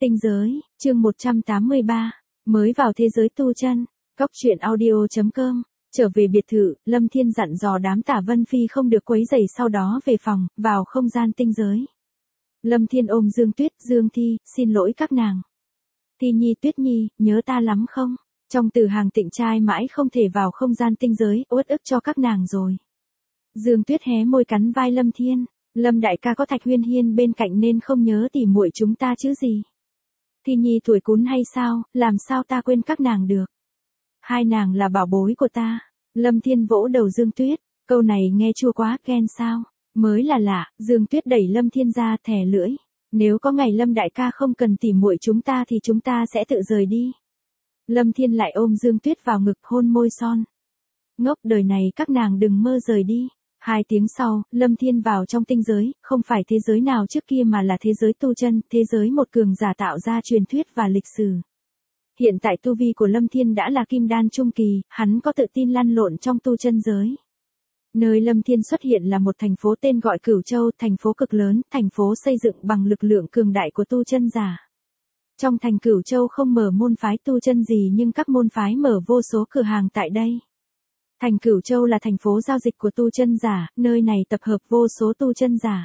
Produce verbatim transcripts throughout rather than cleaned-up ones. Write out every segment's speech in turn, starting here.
Tinh giới, chương một trăm tám mươi ba, mới vào thế giới tu chân, Cóc truyện audio chấm com. Trở về biệt thự, Lâm Thiên dặn dò đám Tả Vân Phi không được quấy rầy, sau đó về phòng, vào không gian tinh giới. Lâm Thiên ôm Dương Tuyết, Dương Thi, xin lỗi các nàng. Thi Nhi, Tuyết Nhi, nhớ ta lắm không? Trong từ hàng tịnh trai mãi không thể vào không gian tinh giới, uất ức cho các nàng rồi. Dương Tuyết hé môi cắn vai Lâm Thiên, Lâm đại ca có Thạch Huyên Hiên bên cạnh nên không nhớ tỉ muội chúng ta chứ gì. Thi Nhi tuổi cún hay sao, làm sao ta quên các nàng được. Hai nàng là bảo bối của ta. Lâm Thiên vỗ đầu Dương Tuyết, câu này nghe chua quá, ghen sao? Mới là lạ. Dương Tuyết đẩy Lâm Thiên ra, thè lưỡi. Nếu có ngày Lâm đại ca không cần tỉ muội chúng ta thì chúng ta sẽ tự rời đi. Lâm Thiên lại ôm Dương Tuyết vào ngực, hôn môi son. Ngốc, đời này các nàng đừng mơ rời đi. Hai tiếng sau, Lâm Thiên vào trong tinh giới, không phải thế giới nào trước kia mà là thế giới tu chân, thế giới một cường giả tạo ra truyền thuyết và lịch sử. Hiện tại tu vi của Lâm Thiên đã là kim đan trung kỳ, hắn có tự tin lăn lộn trong tu chân giới. Nơi Lâm Thiên xuất hiện là một thành phố tên gọi Cửu Châu, thành phố cực lớn, thành phố xây dựng bằng lực lượng cường đại của tu chân giả. Trong thành Cửu Châu không mở môn phái tu chân gì nhưng các môn phái mở vô số cửa hàng tại đây. Thành Cửu Châu là thành phố giao dịch của tu chân giả, nơi này tập hợp vô số tu chân giả.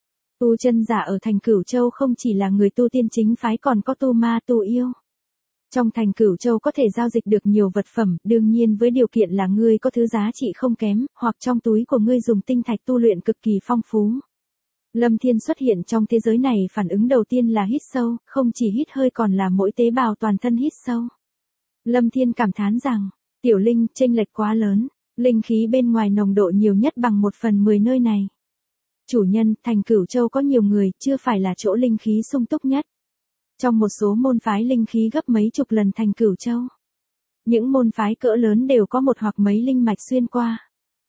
Tu chân giả ở thành Cửu Châu không chỉ là người tu tiên chính phái còn có tu ma tu yêu. Trong thành Cửu Châu có thể giao dịch được nhiều vật phẩm, đương nhiên với điều kiện là ngươi có thứ giá trị không kém, hoặc trong túi của ngươi dùng tinh thạch tu luyện cực kỳ phong phú. Lâm Thiên xuất hiện trong thế giới này, phản ứng đầu tiên là hít sâu, không chỉ hít hơi còn là mỗi tế bào toàn thân hít sâu. Lâm Thiên cảm thán rằng, tiểu linh, chênh lệch quá lớn, linh khí bên ngoài nồng độ nhiều nhất bằng một phần mười nơi này. Chủ nhân, thành Cửu Châu có nhiều người, chưa phải là chỗ linh khí sung túc nhất. Trong một số môn phái linh khí gấp mấy chục lần thành Cửu Châu. Những môn phái cỡ lớn đều có một hoặc mấy linh mạch xuyên qua.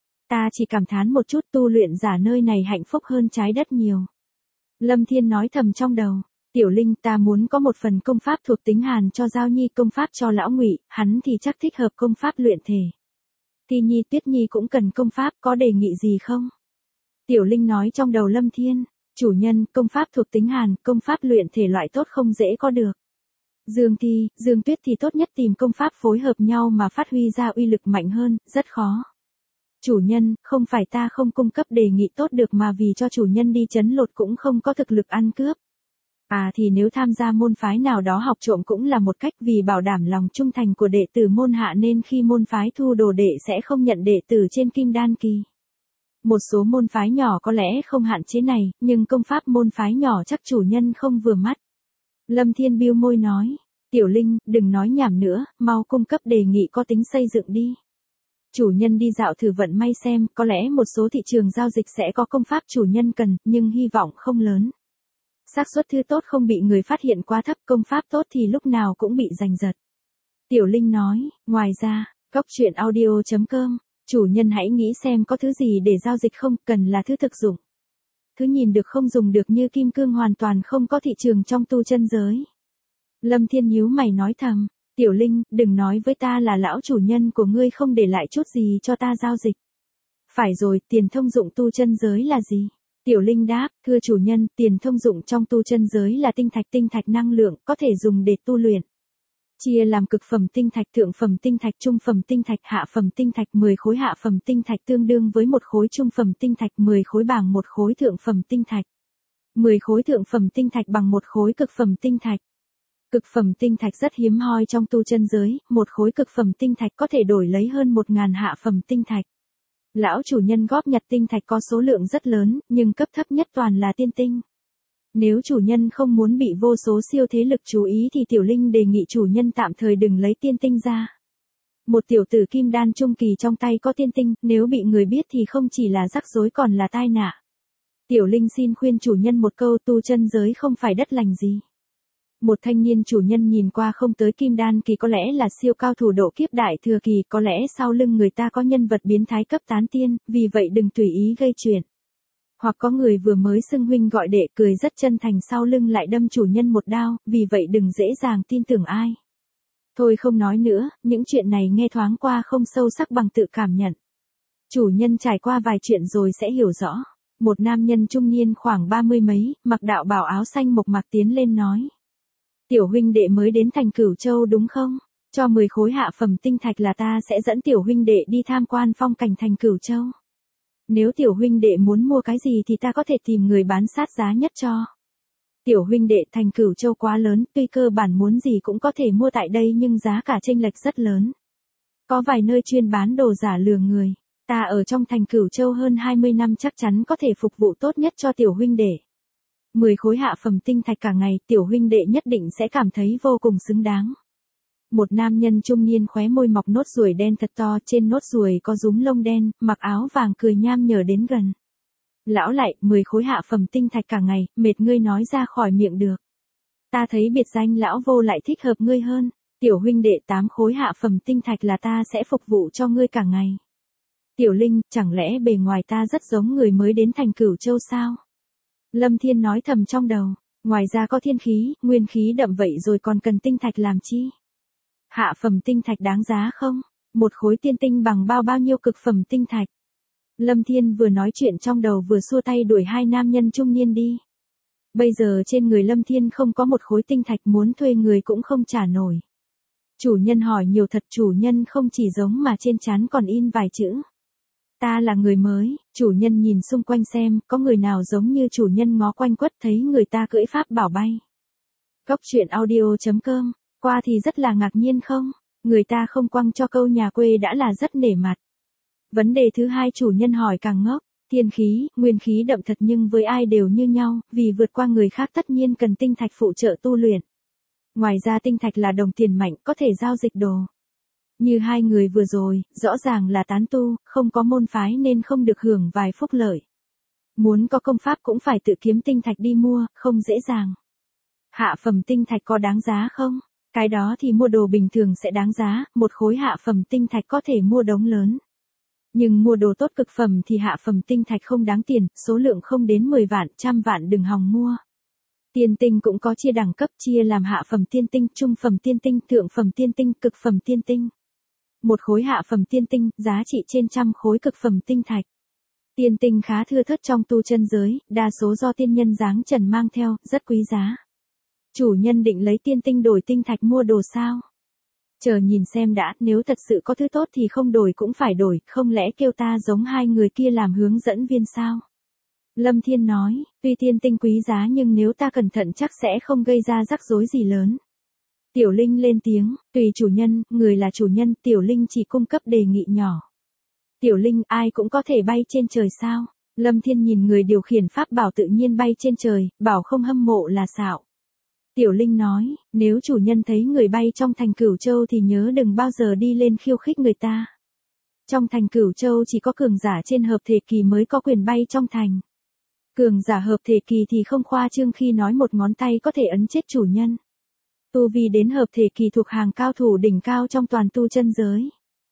Ta chỉ cảm thán một chút, tu luyện giả nơi này hạnh phúc hơn trái đất nhiều. Lâm Thiên nói thầm trong đầu, tiểu linh, ta muốn có một phần công pháp thuộc tính hàn cho Giao Nhi, công pháp cho lão Ngụy, hắn thì chắc thích hợp công pháp luyện thể. Thi Nhi, Tuyết Nhi cũng cần công pháp, có đề nghị gì không? Tiểu linh nói trong đầu Lâm Thiên, chủ nhân, công pháp thuộc tính hàn, công pháp luyện thể loại tốt không dễ có được. Dương Thi, Dương Tuyết thì tốt nhất tìm công pháp phối hợp nhau mà phát huy ra uy lực mạnh hơn, rất khó. Chủ nhân, không phải ta không cung cấp đề nghị tốt được mà vì cho chủ nhân đi trấn lột cũng không có thực lực ăn cướp. À thì nếu tham gia môn phái nào đó học trộm cũng là một cách, vì bảo đảm lòng trung thành của đệ tử môn hạ nên khi môn phái thu đồ đệ sẽ không nhận đệ tử trên kim đan kỳ. Một số môn phái nhỏ có lẽ không hạn chế này, nhưng công pháp môn phái nhỏ chắc chủ nhân không vừa mắt. Lâm Thiên bĩu môi nói, tiểu linh, đừng nói nhảm nữa, mau cung cấp đề nghị có tính xây dựng đi. Chủ nhân đi dạo thử vận may xem, có lẽ một số thị trường giao dịch sẽ có công pháp chủ nhân cần, nhưng hy vọng không lớn. Xác suất thứ tốt không bị người phát hiện quá thấp, công pháp tốt thì lúc nào cũng bị giành giật. Tiểu linh nói, ngoài ra, Cóc truyện audio chấm com. Chủ nhân hãy nghĩ xem có thứ gì để giao dịch không, cần là thứ thực dụng. Thứ nhìn được không dùng được như kim cương hoàn toàn không có thị trường trong tu chân giới. Lâm Thiên nhíu mày nói thầm, tiểu linh, đừng nói với ta là lão chủ nhân của ngươi không để lại chút gì cho ta giao dịch. Phải rồi, tiền thông dụng tu chân giới là gì? Tiểu linh đáp, thưa chủ nhân, tiền thông dụng trong tu chân giới là tinh thạch, tinh thạch năng lượng, có thể dùng để tu luyện. Chia làm cực phẩm tinh thạch, thượng phẩm tinh thạch, trung phẩm tinh thạch, hạ phẩm tinh thạch, mười khối hạ phẩm tinh thạch tương đương với một khối trung phẩm tinh thạch, mười khối bằng một khối thượng phẩm tinh thạch. mười khối thượng phẩm tinh thạch bằng một khối cực phẩm tinh thạch. Cực phẩm tinh thạch rất hiếm hoi trong tu chân giới, một khối cực phẩm tinh thạch có thể đổi lấy hơn một ngàn hạ phẩm tinh thạch. Lão chủ nhân góp nhặt tinh thạch có số lượng rất lớn, nhưng cấp thấp nhất toàn là tiên tinh. Nếu chủ nhân không muốn bị vô số siêu thế lực chú ý thì tiểu linh đề nghị chủ nhân tạm thời đừng lấy tiên tinh ra. Một tiểu tử kim đan trung kỳ trong tay có tiên tinh, nếu bị người biết thì không chỉ là rắc rối còn là tai nạn. Tiểu linh xin khuyên chủ nhân một câu, tu chân giới không phải đất lành gì. Một thanh niên chủ nhân nhìn qua không tới kim đan kỳ có lẽ là siêu cao thủ độ kiếp đại thừa kỳ, có lẽ sau lưng người ta có nhân vật biến thái cấp tán tiên, vì vậy đừng tùy ý gây chuyện. Hoặc có người vừa mới xưng huynh gọi đệ, cười rất chân thành, sau lưng lại đâm chủ nhân một đao, vì vậy đừng dễ dàng tin tưởng ai. Thôi không nói nữa, những chuyện này nghe thoáng qua không sâu sắc bằng tự cảm nhận. Chủ nhân trải qua vài chuyện rồi sẽ hiểu rõ. Một nam nhân trung niên khoảng ba mươi mấy, mặc đạo bào áo xanh mộc mạc tiến lên nói. Tiểu huynh đệ mới đến thành Cửu Châu đúng không? Cho mười khối hạ phẩm tinh thạch là ta sẽ dẫn tiểu huynh đệ đi tham quan phong cảnh thành Cửu Châu. Nếu tiểu huynh đệ muốn mua cái gì thì ta có thể tìm người bán sát giá nhất cho. Tiểu huynh đệ, thành Cửu Châu quá lớn, tuy cơ bản muốn gì cũng có thể mua tại đây nhưng giá cả chênh lệch rất lớn. Có vài nơi chuyên bán đồ giả lừa người. Ta ở trong thành Cửu Châu hơn hai mươi năm chắc chắn có thể phục vụ tốt nhất cho tiểu huynh đệ. mười khối hạ phẩm tinh thạch cả ngày, tiểu huynh đệ nhất định sẽ cảm thấy vô cùng xứng đáng. Một nam nhân trung niên khóe môi mọc nốt ruồi đen thật to, trên nốt ruồi có rúm lông đen, mặc áo vàng cười nham nhở đến gần. Lão lại, mười khối hạ phẩm tinh thạch cả ngày, mệt ngươi nói ra khỏi miệng được. Ta thấy biệt danh lão vô lại thích hợp ngươi hơn. Tiểu huynh đệ, tám khối hạ phẩm tinh thạch là ta sẽ phục vụ cho ngươi cả ngày. Tiểu Linh, chẳng lẽ bề ngoài ta rất giống người mới đến thành Cửu Châu sao? Lâm Thiên nói thầm trong đầu, ngoài ra có thiên khí, nguyên khí đậm vậy rồi còn cần tinh thạch làm chi? Hạ phẩm tinh thạch đáng giá không? Một khối tiên tinh bằng bao bao nhiêu cực phẩm tinh thạch? Lâm Thiên vừa nói chuyện trong đầu vừa xua tay đuổi hai nam nhân trung niên đi. Bây giờ trên người Lâm Thiên không có một khối tinh thạch, muốn thuê người cũng không trả nổi. Chủ nhân hỏi nhiều thật, chủ nhân không chỉ giống mà trên trán còn in vài chữ. Ta là người mới. Chủ nhân nhìn xung quanh xem, có người nào giống như chủ nhân, ngó quanh quất thấy người ta cưỡi pháp bảo bay. Cốc truyện audio chấm com, qua thì rất là ngạc nhiên không? Người ta không quăng cho câu nhà quê đã là rất nể mặt. Vấn đề thứ hai chủ nhân hỏi càng ngốc, thiên khí, nguyên khí đậm thật nhưng với ai đều như nhau, vì vượt qua người khác tất nhiên cần tinh thạch phụ trợ tu luyện. Ngoài ra tinh thạch là đồng tiền mạnh, có thể giao dịch đồ. Như hai người vừa rồi, rõ ràng là tán tu, không có môn phái nên không được hưởng vài phúc lợi. Muốn có công pháp cũng phải tự kiếm tinh thạch đi mua, không dễ dàng. Hạ phẩm tinh thạch có đáng giá không? Cái đó thì mua đồ bình thường sẽ đáng giá, một khối hạ phẩm tinh thạch có thể mua đống lớn. Nhưng mua đồ tốt cực phẩm thì hạ phẩm tinh thạch không đáng tiền, số lượng không đến mười vạn, trăm vạn đừng hòng mua. Tiên tinh cũng có chia đẳng cấp, chia làm hạ phẩm tiên tinh, trung phẩm tiên tinh, thượng phẩm tiên tinh, cực phẩm tiên tinh. Một khối hạ phẩm tiên tinh, giá trị trên trăm khối cực phẩm tinh thạch. Tiên tinh khá thưa thớt trong tu chân giới, đa số do tiên nhân dáng trần mang theo, rất quý giá. Chủ nhân định lấy tiên tinh đổi tinh thạch mua đồ sao? Chờ nhìn xem đã, nếu thật sự có thứ tốt thì không đổi cũng phải đổi, không lẽ kêu ta giống hai người kia làm hướng dẫn viên sao? Lâm Thiên nói, tuy tiên tinh quý giá nhưng nếu ta cẩn thận chắc sẽ không gây ra rắc rối gì lớn. Tiểu Linh lên tiếng, tùy chủ nhân, người là chủ nhân, Tiểu Linh chỉ cung cấp đề nghị nhỏ. Tiểu Linh, ai cũng có thể bay trên trời sao? Lâm Thiên nhìn người điều khiển pháp bảo tự nhiên bay trên trời, bảo không hâm mộ là xạo. Tiểu Linh nói, nếu chủ nhân thấy người bay trong thành Cửu Châu thì nhớ đừng bao giờ đi lên khiêu khích người ta. Trong thành Cửu Châu chỉ có cường giả trên hợp thể kỳ mới có quyền bay trong thành. Cường giả hợp thể kỳ thì không khoa trương khi nói một ngón tay có thể ấn chết chủ nhân. Tu vi đến hợp thể kỳ thuộc hàng cao thủ đỉnh cao trong toàn tu chân giới.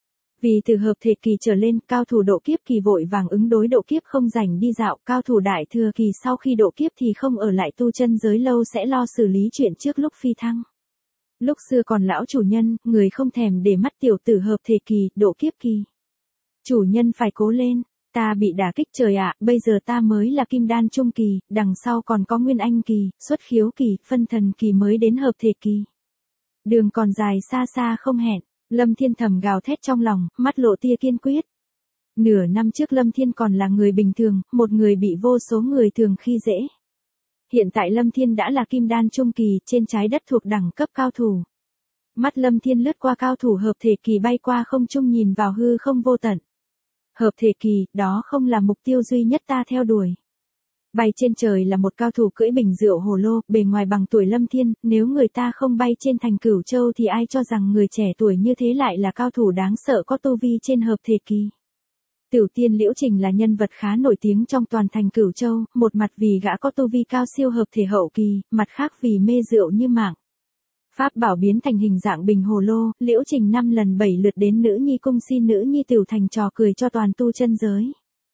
Vì từ hợp thể kỳ trở lên, cao thủ độ kiếp kỳ vội vàng ứng đối độ kiếp không rảnh đi dạo, cao thủ đại thừa kỳ sau khi độ kiếp thì không ở lại tu chân giới lâu sẽ lo xử lý chuyện trước lúc phi thăng. Lúc xưa còn lão chủ nhân, người không thèm để mắt tiểu tử hợp thể kỳ, độ kiếp kỳ. Chủ nhân phải cố lên, ta bị đả kích trời ạ, bây giờ ta mới là kim đan trung kỳ, đằng sau còn có nguyên anh kỳ, xuất khiếu kỳ, phân thần kỳ mới đến hợp thể kỳ. Đường còn dài xa xa không hẹn. Lâm Thiên thầm gào thét trong lòng, mắt lộ tia kiên quyết. Nửa năm trước Lâm Thiên còn là người bình thường, một người bị vô số người thường khi dễ. Hiện tại Lâm Thiên đã là kim đan trung kỳ, trên trái đất thuộc đẳng cấp cao thủ. Mắt Lâm Thiên lướt qua cao thủ hợp thể kỳ bay qua không trung nhìn vào hư không vô tận. Hợp thể kỳ, đó không là mục tiêu duy nhất ta theo đuổi. Bay trên trời là một cao thủ cưỡi bình rượu hồ lô, bề ngoài bằng tuổi Lâm Thiên, nếu người ta không bay trên thành Cửu Châu thì ai cho rằng người trẻ tuổi như thế lại là cao thủ đáng sợ có tu vi trên hợp thể kỳ. Tiểu tiên Liễu Trình là nhân vật khá nổi tiếng trong toàn thành Cửu Châu, một mặt vì gã có tu vi cao siêu hợp thể hậu kỳ, mặt khác vì mê rượu như mạng. Pháp bảo biến thành hình dạng bình hồ lô, Liễu Trình năm lần bảy lượt đến nữ nhi cung xin nữ nhi tiểu thành trò cười cho toàn tu chân giới.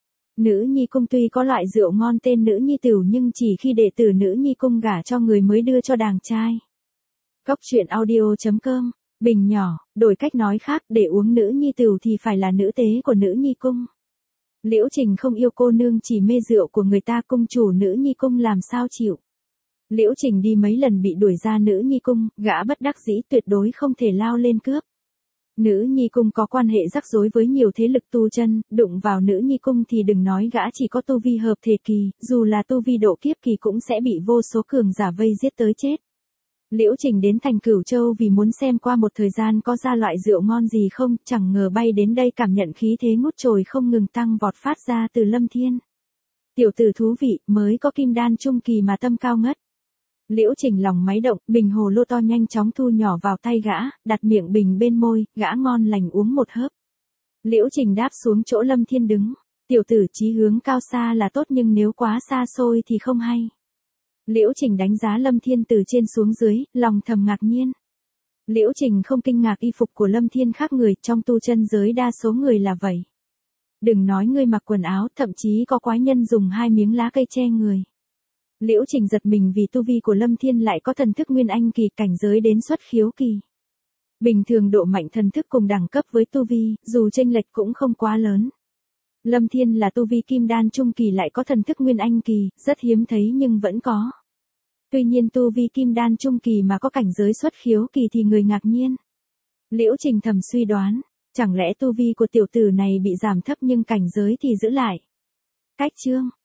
Nữ nhi cung tuy có loại rượu ngon tên nữ nhi tiểu nhưng chỉ khi đệ tử nữ nhi cung gả cho người mới đưa cho đàng trai. Cốc truyện audio chấm com, bình nhỏ, đổi cách nói khác, để uống nữ nhi tiểu thì phải là nữ tế của nữ nhi cung. Liễu Trình không yêu cô nương chỉ mê rượu của người ta, cung chủ nữ nhi cung làm sao chịu. Liễu Trình đi mấy lần bị đuổi ra nữ nhi cung, gã bất đắc dĩ tuyệt đối không thể lao lên cướp. Nữ nhi cung có quan hệ rắc rối với nhiều thế lực tu chân, đụng vào nữ nhi cung thì đừng nói gã chỉ có tu vi hợp thể kỳ, dù là tu vi độ kiếp kỳ cũng sẽ bị vô số cường giả vây giết tới chết. Liễu Trình đến thành Cửu Châu vì muốn xem qua một thời gian có ra loại rượu ngon gì không, chẳng ngờ bay đến đây cảm nhận khí thế ngút trời không ngừng tăng vọt phát ra từ Lâm Thiên. Tiểu tử thú vị, mới có kim đan trung kỳ mà tâm cao ngất. Liễu Trình lòng máy động, bình hồ lô to nhanh chóng thu nhỏ vào tay gã, đặt miệng bình bên môi, gã ngon lành uống một hớp. Liễu Trình đáp xuống chỗ Lâm Thiên đứng. Tiểu tử chí hướng cao xa là tốt nhưng nếu quá xa xôi thì không hay. Liễu Trình đánh giá Lâm Thiên từ trên xuống dưới, lòng thầm ngạc nhiên. Liễu Trình không kinh ngạc y phục của Lâm Thiên khác người, trong tu chân giới đa số người là vậy. Đừng nói ngươi mặc quần áo, thậm chí có quái nhân dùng hai miếng lá cây che người. Liễu Trình giật mình vì tu vi của Lâm Thiên lại có thần thức nguyên anh kỳ, cảnh giới đến xuất khiếu kỳ. Bình thường độ mạnh thần thức cùng đẳng cấp với tu vi, dù chênh lệch cũng không quá lớn. Lâm Thiên là tu vi kim đan trung kỳ lại có thần thức nguyên anh kỳ, rất hiếm thấy nhưng vẫn có. Tuy nhiên tu vi kim đan trung kỳ mà có cảnh giới xuất khiếu kỳ thì người ngạc nhiên. Liễu Trình thầm suy đoán, chẳng lẽ tu vi của tiểu tử này bị giảm thấp nhưng cảnh giới thì giữ lại. Cách chương